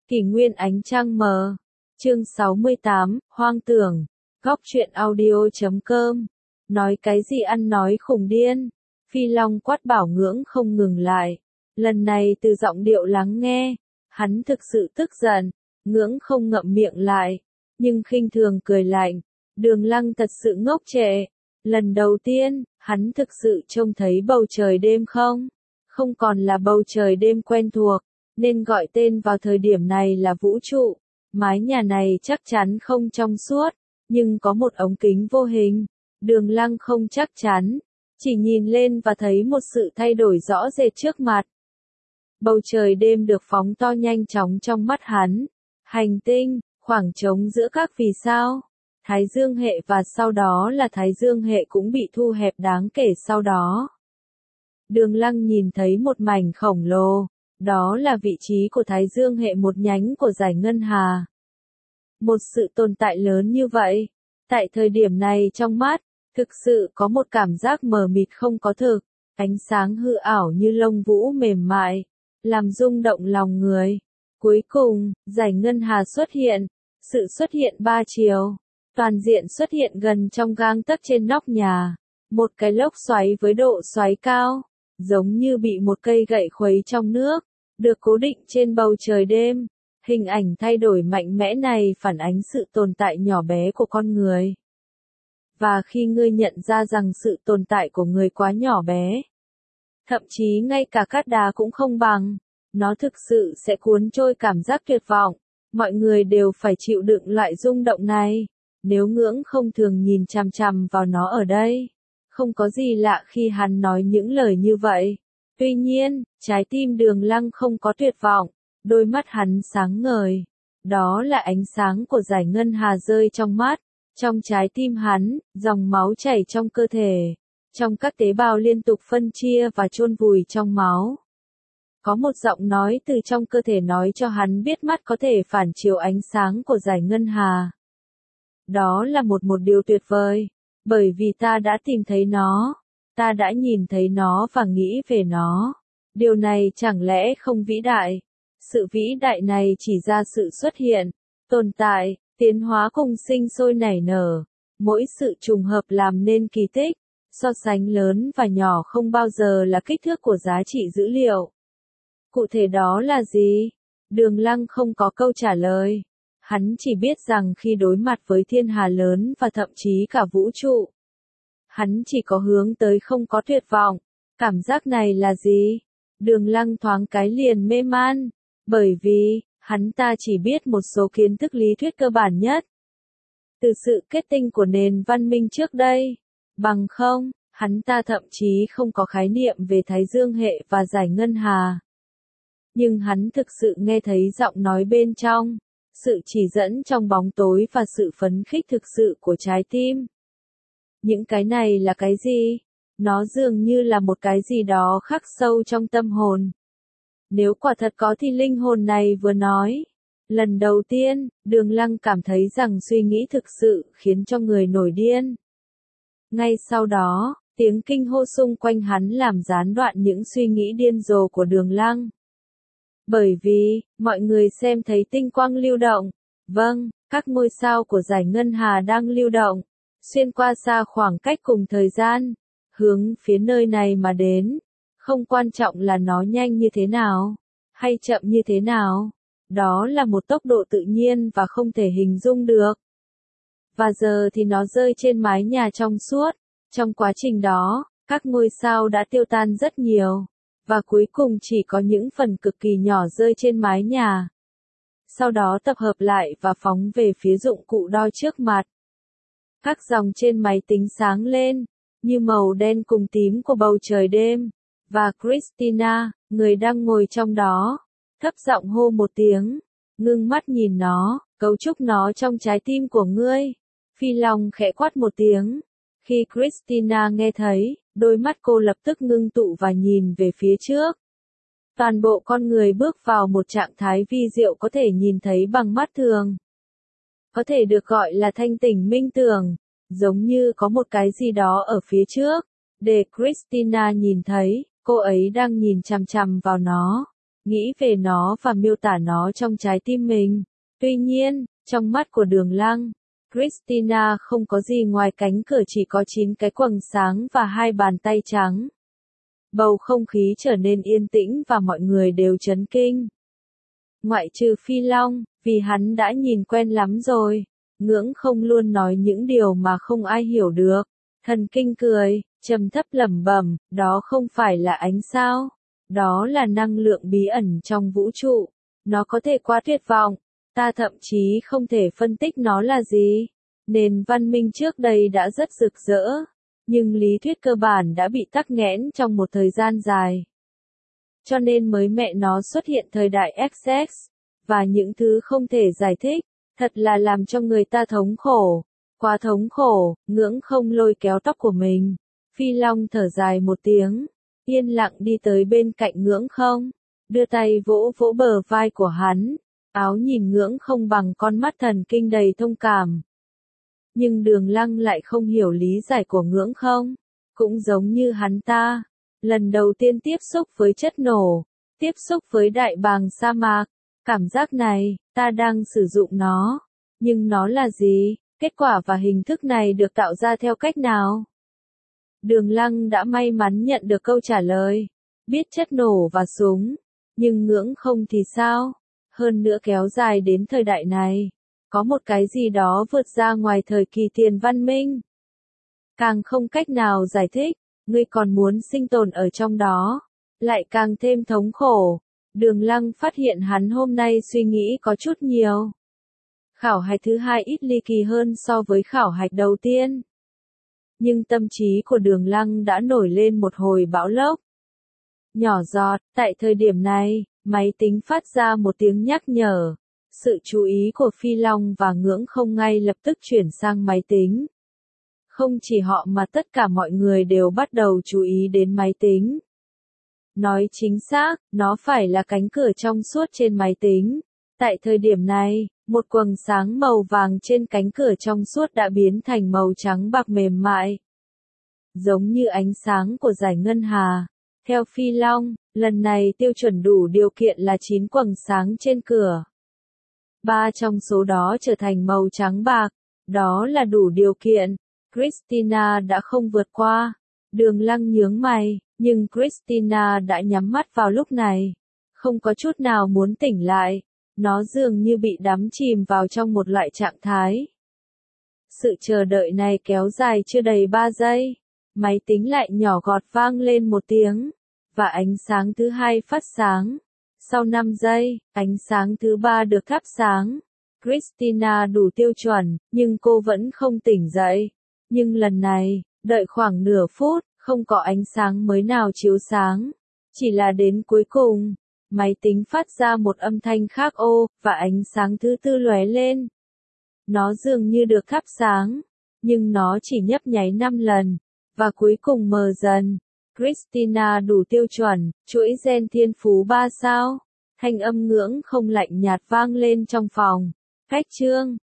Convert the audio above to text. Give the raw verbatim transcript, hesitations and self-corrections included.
Kỷ nguyên ánh trăng mờ. Chương sáu mươi tám, hoang tưởng. Góc truyện audio chấm com. Nói cái gì ăn nói khùng điên. Phi Long quát bảo ngưỡng không ngừng lại. Lần này từ giọng điệu lắng nghe, hắn thực sự tức giận. Ngưỡng không ngậm miệng lại, nhưng khinh thường cười lạnh. Đường Lăng thật sự ngốc trệ. Lần đầu tiên, hắn thực sự trông thấy bầu trời đêm không? Không còn là bầu trời đêm quen thuộc, nên gọi tên vào thời điểm này là vũ trụ. Mái nhà này chắc chắn không trong suốt, nhưng có một ống kính vô hình. Đường Lăng không chắc chắn, chỉ nhìn lên và thấy một sự thay đổi rõ rệt trước mặt. Bầu trời đêm được phóng to nhanh chóng trong mắt hắn. Hành tinh, khoảng trống giữa các vì sao. Thái dương hệ và sau đó là Thái dương hệ cũng bị thu hẹp đáng kể sau đó. Đường Lăng nhìn thấy một mảnh khổng lồ, đó là vị trí của Thái dương hệ, một nhánh của dải ngân hà. Một sự tồn tại lớn như vậy, tại thời điểm này trong mắt, thực sự có một cảm giác mờ mịt không có thực, ánh sáng hư ảo như lông vũ mềm mại, làm rung động lòng người. Cuối cùng, dải ngân hà xuất hiện, sự xuất hiện ba chiều. Toàn diện xuất hiện gần trong gang tấc trên nóc nhà, một cái lốc xoáy với độ xoáy cao, giống như bị một cây gậy khuấy trong nước, được cố định trên bầu trời đêm. Hình ảnh thay đổi mạnh mẽ này phản ánh sự tồn tại nhỏ bé của con người. Và khi ngươi nhận ra rằng sự tồn tại của người quá nhỏ bé, thậm chí ngay cả cát đá cũng không bằng, nó thực sự sẽ cuốn trôi cảm giác tuyệt vọng. Mọi người đều phải chịu đựng loại rung động này. Nếu Ngưỡng không thường nhìn chằm chằm vào nó ở đây, không có gì lạ khi hắn nói những lời như vậy. Tuy nhiên, trái tim Đường Lăng không có tuyệt vọng, đôi mắt hắn sáng ngời. Đó là ánh sáng của dải ngân hà rơi trong mắt, trong trái tim hắn, dòng máu chảy trong cơ thể, trong các tế bào liên tục phân chia và chôn vùi trong máu. Có một giọng nói từ trong cơ thể nói cho hắn biết mắt có thể phản chiếu ánh sáng của dải ngân hà. Đó là một một điều tuyệt vời, bởi vì ta đã tìm thấy nó, ta đã nhìn thấy nó và nghĩ về nó. Điều này chẳng lẽ không vĩ đại? Sự vĩ đại này chỉ ra sự xuất hiện, tồn tại, tiến hóa cùng sinh sôi nảy nở. Mỗi sự trùng hợp làm nên kỳ tích, so sánh lớn và nhỏ không bao giờ là kích thước của giá trị dữ liệu. Cụ thể đó là gì? Đường Lăng không có câu trả lời. Hắn chỉ biết rằng khi đối mặt với thiên hà lớn và thậm chí cả vũ trụ, hắn chỉ có hướng tới, không có tuyệt vọng. Cảm giác này là gì? Đường Lăng thoáng cái liền mê man, bởi vì, hắn ta chỉ biết một số kiến thức lý thuyết cơ bản nhất. Từ sự kết tinh của nền văn minh trước đây, bằng không, hắn ta thậm chí không có khái niệm về Thái dương hệ và dải ngân hà. Nhưng hắn thực sự nghe thấy giọng nói bên trong, sự chỉ dẫn trong bóng tối và sự phấn khích thực sự của trái tim. Những cái này là cái gì? Nó dường như là một cái gì đó khắc sâu trong tâm hồn. Nếu quả thật có thì linh hồn này vừa nói. Lần đầu tiên, Đường Lăng cảm thấy rằng suy nghĩ thực sự khiến cho người nổi điên. Ngay sau đó, tiếng kinh hô xung quanh hắn làm gián đoạn những suy nghĩ điên rồ của Đường Lăng. Bởi vì, mọi người xem thấy tinh quang lưu động. Vâng, các ngôi sao của dải ngân hà đang lưu động, xuyên qua xa khoảng cách cùng thời gian, hướng phía nơi này mà đến. Không quan trọng là nó nhanh như thế nào, hay chậm như thế nào. Đó là một tốc độ tự nhiên và không thể hình dung được. Và giờ thì nó rơi trên mái nhà trong suốt. Trong quá trình đó, các ngôi sao đã tiêu tan rất nhiều. Và cuối cùng chỉ có những phần cực kỳ nhỏ rơi trên mái nhà. Sau đó tập hợp lại và phóng về phía dụng cụ đo trước mặt. Các dòng trên máy tính sáng lên, như màu đen cùng tím của bầu trời đêm. Và Christina, người đang ngồi trong đó, thấp giọng hô một tiếng, ngưng mắt nhìn nó, cấu trúc nó trong trái tim của ngươi. Phi Long khẽ quát một tiếng. Khi Christina nghe thấy, đôi mắt cô lập tức ngưng tụ và nhìn về phía trước. Toàn bộ con người bước vào một trạng thái vi diệu có thể nhìn thấy bằng mắt thường. Có thể được gọi là thanh tỉnh minh tưởng, giống như có một cái gì đó ở phía trước. Để Christina nhìn thấy, cô ấy đang nhìn chằm chằm vào nó. nghĩ về nó và miêu tả nó trong trái tim mình. Tuy nhiên, trong mắt của Đường Lăng, Christina không có gì ngoài cánh cửa chỉ có chín cái quầng sáng và hai bàn tay trắng. Bầu không khí trở nên yên tĩnh và mọi người đều chấn kinh. Ngoại trừ Phi Long, vì hắn đã nhìn quen lắm rồi. Ngưỡng không luôn nói những điều mà không ai hiểu được. Thần kinh cười, trầm thấp lẩm bẩm, đó không phải là ánh sao. Đó là năng lượng bí ẩn trong vũ trụ. Nó có thể quá tuyệt vọng. Ta thậm chí không thể phân tích nó là gì. Nền văn minh trước đây đã rất rực rỡ. Nhưng lý thuyết cơ bản đã bị tắc nghẽn trong một thời gian dài. Cho nên mới mẹ nó xuất hiện thời đại ích ích. Và những thứ không thể giải thích. Thật là làm cho người ta thống khổ. Quá thống khổ, Ngưỡng không lôi kéo tóc của mình. Phi Long thở dài một tiếng. Yên lặng đi tới bên cạnh Ngưỡng không. Đưa tay vỗ vỗ bờ vai của hắn. Áo nhìn Ngưỡng không bằng con mắt thần kinh đầy thông cảm. Nhưng Đường Lăng lại không hiểu lý giải của Ngưỡng không. Cũng giống như hắn ta. Lần đầu tiên tiếp xúc với chất nổ. Tiếp xúc với đại bàng sa mạc. Cảm giác này, ta đang sử dụng nó. Nhưng nó là gì? Kết quả và hình thức này được tạo ra theo cách nào? Đường Lăng đã may mắn nhận được câu trả lời. Biết chất nổ và súng. Nhưng Ngưỡng không thì sao? Hơn nữa kéo dài đến thời đại này. Có một cái gì đó vượt ra ngoài thời kỳ tiền văn minh. Càng không cách nào giải thích. Ngươi còn muốn sinh tồn ở trong đó. Lại càng thêm thống khổ. Đường Lăng phát hiện hắn hôm nay suy nghĩ có chút nhiều. Khảo hạch thứ hai ít ly kỳ hơn so với khảo hạch đầu tiên. Nhưng tâm trí của Đường Lăng đã nổi lên một hồi bão lốc. Nhỏ giọt, tại thời điểm này, máy tính phát ra một tiếng nhắc nhở. Sự chú ý của Phi Long và Ngưỡng không ngay lập tức chuyển sang máy tính. Không chỉ họ mà tất cả mọi người đều bắt đầu chú ý đến máy tính. Nói chính xác, nó phải là cánh cửa trong suốt trên máy tính. Tại thời điểm này, một quầng sáng màu vàng trên cánh cửa trong suốt đã biến thành màu trắng bạc mềm mại. Giống như ánh sáng của dải ngân hà. Theo Phi Long, lần này tiêu chuẩn đủ điều kiện là chín quầng sáng trên cửa. Ba trong số đó trở thành màu trắng bạc. Đó là đủ điều kiện. Christina đã không vượt qua. Đường Lăng nhướng mày, nhưng Christina đã nhắm mắt vào lúc này. Không có chút nào muốn tỉnh lại. Nó dường như bị đắm chìm vào trong một loại trạng thái. Sự chờ đợi này kéo dài chưa đầy ba giây. Máy tính lại nhỏ gọt vang lên một tiếng. Và ánh sáng thứ hai phát sáng. Sau năm giây, ánh sáng thứ ba được thắp sáng. Christina đủ tiêu chuẩn, nhưng cô vẫn không tỉnh dậy. Nhưng lần này, đợi khoảng nửa phút, không có ánh sáng mới nào chiếu sáng. Chỉ là đến cuối cùng, máy tính phát ra một âm thanh khác ô, và ánh sáng thứ tư lóe lên. Nó dường như được thắp sáng, nhưng nó chỉ nhấp nháy năm lần, và cuối cùng mờ dần. Christina đủ tiêu chuẩn, chuỗi gen thiên phú ba sao. Thanh âm Ngưỡng không lạnh nhạt vang lên trong phòng. Cách chương